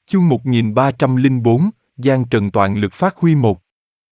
Chương 1304, Giang Trần toàn lực phát huy một.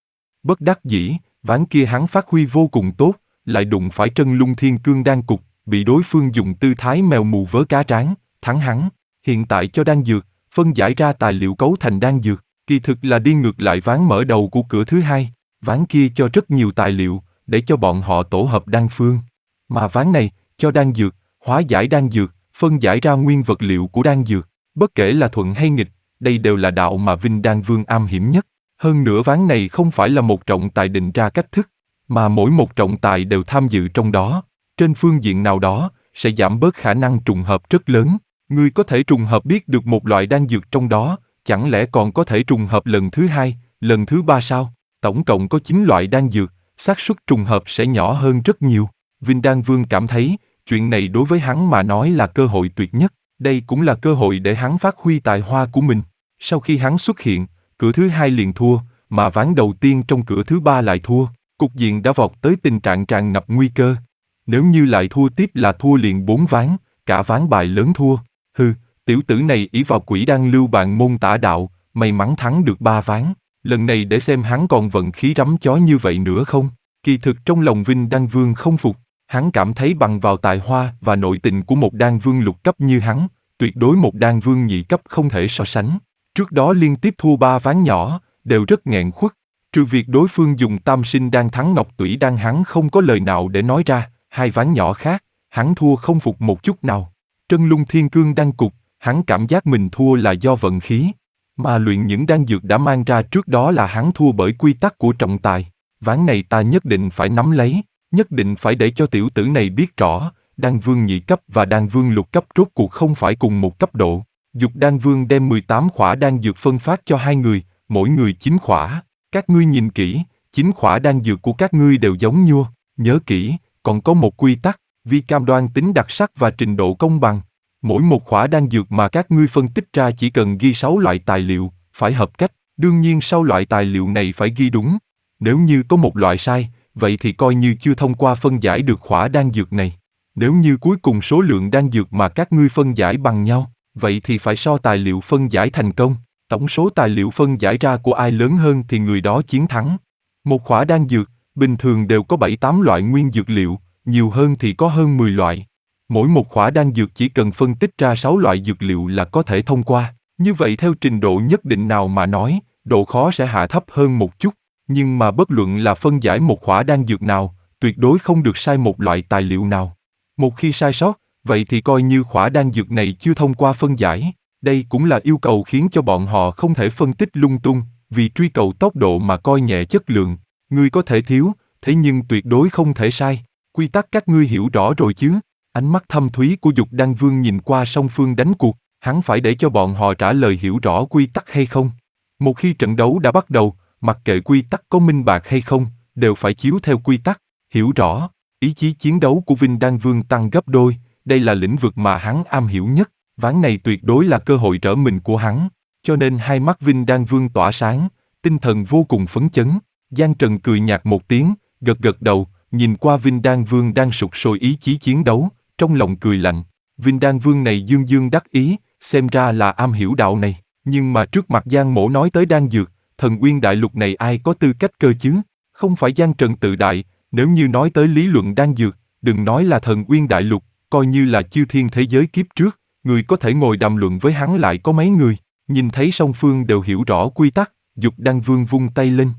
Bất đắc dĩ, ván kia hắn phát huy vô cùng tốt, lại đụng phải Trân Lung Thiên Cương Đan Cục, bị đối phương dùng tư thái mèo mù vớ cá tráng, thắng hắn. Hiện tại cho đan dược, phân giải ra tài liệu cấu thành đan dược, kỳ thực là đi ngược lại ván mở đầu của cửa thứ hai. Ván kia cho rất nhiều tài liệu, để cho bọn họ tổ hợp đan phương. Mà ván này, cho đan dược, hóa giải đan dược, phân giải ra nguyên vật liệu của đan dược. Bất kể là thuận hay nghịch, đây đều là đạo mà Vinh Đan Vương am hiểm nhất. Hơn nữa ván này không phải là một trọng tài định ra cách thức, mà mỗi một trọng tài đều tham dự trong đó. Trên phương diện nào đó, sẽ giảm bớt khả năng trùng hợp rất lớn. Ngươi có thể trùng hợp biết được một loại đan dược trong đó, chẳng lẽ còn có thể trùng hợp lần thứ hai, lần thứ ba sao? Tổng cộng có 9 loại đan dược, xác suất trùng hợp sẽ nhỏ hơn rất nhiều. Vinh Đan Vương cảm thấy, chuyện này đối với hắn mà nói là cơ hội tuyệt nhất. Đây cũng là cơ hội để hắn phát huy tài hoa của mình. Sau khi hắn xuất hiện, cửa thứ hai liền thua, mà ván đầu tiên trong cửa thứ ba lại thua. Cục diện đã vọt tới tình trạng tràn ngập nguy cơ. Nếu như lại thua tiếp là thua liền 4 ván, cả ván bài lớn thua. Tiểu tử này ỷ vào quỷ đan lưu bạn môn tả đạo, may mắn thắng được 3 ván. Lần này để xem hắn còn vận khí rắm chó như vậy nữa không. Kỳ thực trong lòng Vinh Đan Vương không phục. Hắn cảm thấy bằng vào tài hoa và nội tình của một đan vương lục cấp như hắn, tuyệt đối một đan vương nhị cấp không thể so sánh. Trước đó liên tiếp thua 3 ván nhỏ, đều rất nghẹn khuất. Trừ việc đối phương dùng tam sinh đan thắng ngọc tủy đan hắn không có lời nào để nói ra, 2 ván nhỏ khác, hắn thua không phục một chút nào. Trân Lung Thiên Cương Đan Cục, hắn cảm giác mình thua là do vận khí. Mà luyện những đan dược đã mang ra trước đó là hắn thua bởi quy tắc của trọng tài. Ván này ta nhất định phải nắm lấy, nhất định phải để cho tiểu tử này biết rõ, đan vương nhị cấp và đan vương lục cấp rốt cuộc không phải cùng một cấp độ. Dục Đan Vương đem 18 khỏa đan dược phân phát cho 2 người, mỗi người 9 khỏa. Các ngươi nhìn kỹ, 9 khỏa đan dược của các ngươi đều giống nhau. Nhớ kỹ, còn có một quy tắc, vì cam đoan tính đặc sắc và trình độ công bằng. Mỗi một khỏa đan dược mà các ngươi phân tích ra chỉ cần ghi 6 loại tài liệu, phải hợp cách. Đương nhiên 6 loại tài liệu này phải ghi đúng. Nếu như có một loại sai, vậy thì coi như chưa thông qua phân giải được khỏa đan dược này. Nếu như cuối cùng số lượng đan dược mà các ngươi phân giải bằng nhau, vậy thì phải so tài liệu phân giải thành công. Tổng số tài liệu phân giải ra của ai lớn hơn thì người đó chiến thắng. Một khỏa đan dược, bình thường đều có 7-8 loại nguyên dược liệu, nhiều hơn thì có hơn 10 loại. Mỗi một khỏa đan dược chỉ cần phân tích ra 6 loại dược liệu là có thể thông qua. Như vậy theo trình độ nhất định nào mà nói, độ khó sẽ hạ thấp hơn một chút. Nhưng mà bất luận là phân giải một khỏa đan dược nào, tuyệt đối không được sai một loại tài liệu nào. Một khi sai sót, vậy thì coi như khỏa đan dược này chưa thông qua phân giải. Đây cũng là yêu cầu khiến cho bọn họ không thể phân tích lung tung, vì truy cầu tốc độ mà coi nhẹ chất lượng. Ngươi có thể thiếu, thế nhưng tuyệt đối không thể sai. Quy tắc các ngươi hiểu rõ rồi chứ? Ánh mắt thâm thúy của Dục Đan Vương nhìn qua song phương đánh cuộc, hắn phải để cho bọn họ trả lời hiểu rõ quy tắc hay không. Một khi trận đấu đã bắt đầu, mặc kệ quy tắc có minh bạch hay không, đều phải chiếu theo quy tắc, hiểu rõ. Ý chí chiến đấu của Vinh Đan Vương tăng gấp đôi, đây là lĩnh vực mà hắn am hiểu nhất, ván này tuyệt đối là cơ hội trở mình của hắn, cho nên hai mắt Vinh Đan Vương tỏa sáng, tinh thần vô cùng phấn chấn. Giang Trần cười nhạt một tiếng, gật gật đầu, nhìn qua Vinh Đan Vương đang sục sôi ý chí chiến đấu, trong lòng cười lạnh. Vinh Đan Vương này dương dương đắc ý, xem ra là am hiểu đạo này, nhưng mà trước mặt Giang Mỗ nói tới đan dược, Thần Uyên Đại Lục này ai có tư cách cơ chứ? Không phải Giang Trần tự đại, nếu như nói tới lý luận đan dược, đừng nói là Thần Uyên Đại Lục, coi như là chư thiên thế giới kiếp trước, người có thể ngồi đàm luận với hắn lại có mấy người. Nhìn thấy song phương đều hiểu rõ quy tắc, Dục Đan Vương vung tay lên.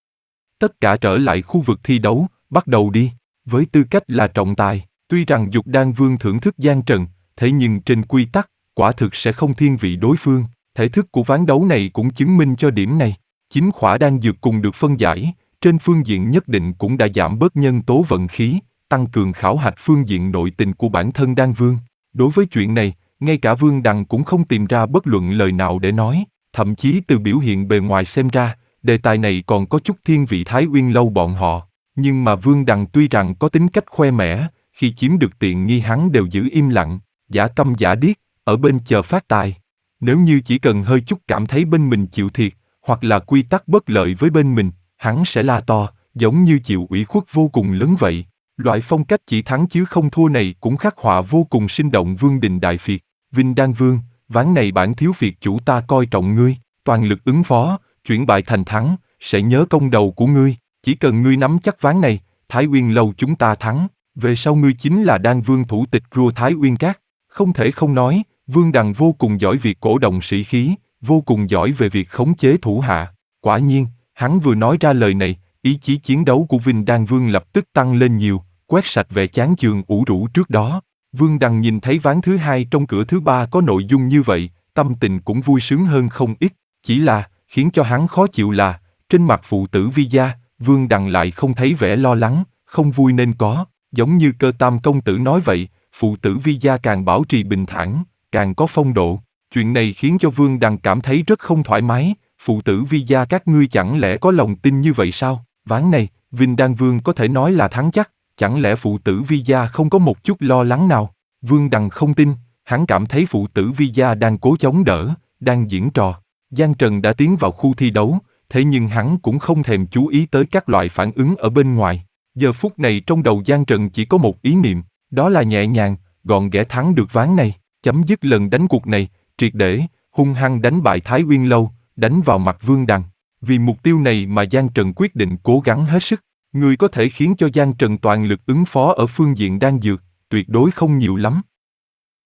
Tất cả trở lại khu vực thi đấu, bắt đầu đi. Với tư cách là trọng tài, tuy rằng Dục Đan Vương thưởng thức Giang Trần, thế nhưng trên quy tắc, quả thực sẽ không thiên vị đối phương. Thể thức của ván đấu này cũng chứng minh cho điểm này. 9 khỏa đan dược cùng được phân giải, trên phương diện nhất định cũng đã giảm bớt nhân tố vận khí, tăng cường khảo hạch phương diện nội tình của bản thân Đan Vương. Đối với chuyện này, ngay cả Vương Đằng cũng không tìm ra bất luận lời nào để nói, thậm chí từ biểu hiện bề ngoài xem ra, đề tài này còn có chút thiên vị Thái Uyên Lâu bọn họ. Nhưng mà Vương Đằng tuy rằng có tính cách khoe mẽ, khi chiếm được tiện nghi hắn đều giữ im lặng, giả câm giả điếc, ở bên chờ phát tài. Nếu như chỉ cần hơi chút cảm thấy bên mình chịu thiệt, hoặc là quy tắc bất lợi với bên mình, hắn sẽ la to, giống như chịu ủy khuất vô cùng lớn vậy. Loại phong cách chỉ thắng chứ không thua này cũng khắc họa vô cùng sinh động Vương Đình Đại Phiệt. Vinh Đan Vương, ván này bản thiếu Việt chủ ta coi trọng ngươi, toàn lực ứng phó, chuyển bại thành thắng, sẽ nhớ công đầu của ngươi, chỉ cần ngươi nắm chắc ván này, Thái Uyên Lâu chúng ta thắng, về sau ngươi chính là Đan Vương thủ tịch Rua Thái Uyên Các. Không thể không nói, Vương Đằng vô cùng giỏi việc cổ động sĩ khí, vô cùng giỏi về việc khống chế thủ hạ. Quả nhiên, hắn vừa nói ra lời này, ý chí chiến đấu của Vinh Đan Vương lập tức tăng lên nhiều, quét sạch vẻ chán chường ủ rũ trước đó. Vương Đằng nhìn thấy ván thứ hai trong cửa thứ ba có nội dung như vậy, tâm tình cũng vui sướng hơn không ít, chỉ là, khiến cho hắn khó chịu là, trên mặt phụ tử Vi Gia, Vương Đằng lại không thấy vẻ lo lắng, không vui nên có, giống như Cơ Tam công tử nói vậy, phụ tử Vi Gia càng bảo trì bình thản, càng có phong độ. Chuyện này khiến cho Vương Đằng cảm thấy rất không thoải mái, phụ tử Vi Gia các ngươi chẳng lẽ có lòng tin như vậy sao? Ván này, Vinh Đan Vương có thể nói là thắng chắc, chẳng lẽ phụ tử Vi Gia không có một chút lo lắng nào? Vương Đằng không tin, hắn cảm thấy phụ tử Vi Gia đang cố chống đỡ, đang diễn trò. Giang Trần đã tiến vào khu thi đấu, thế nhưng hắn cũng không thèm chú ý tới các loại phản ứng ở bên ngoài. Giờ phút này trong đầu Giang Trần chỉ có một ý niệm, đó là nhẹ nhàng, gọn ghẽ thắng được ván này, chấm dứt lần đánh cuộc này, triệt để, hung hăng đánh bại Thái Uyên Lâu, đánh vào mặt Vương Đằng. Vì mục tiêu này mà Giang Trần quyết định cố gắng hết sức. Người có thể khiến cho Giang Trần toàn lực ứng phó ở phương diện đan dược, tuyệt đối không nhiều lắm.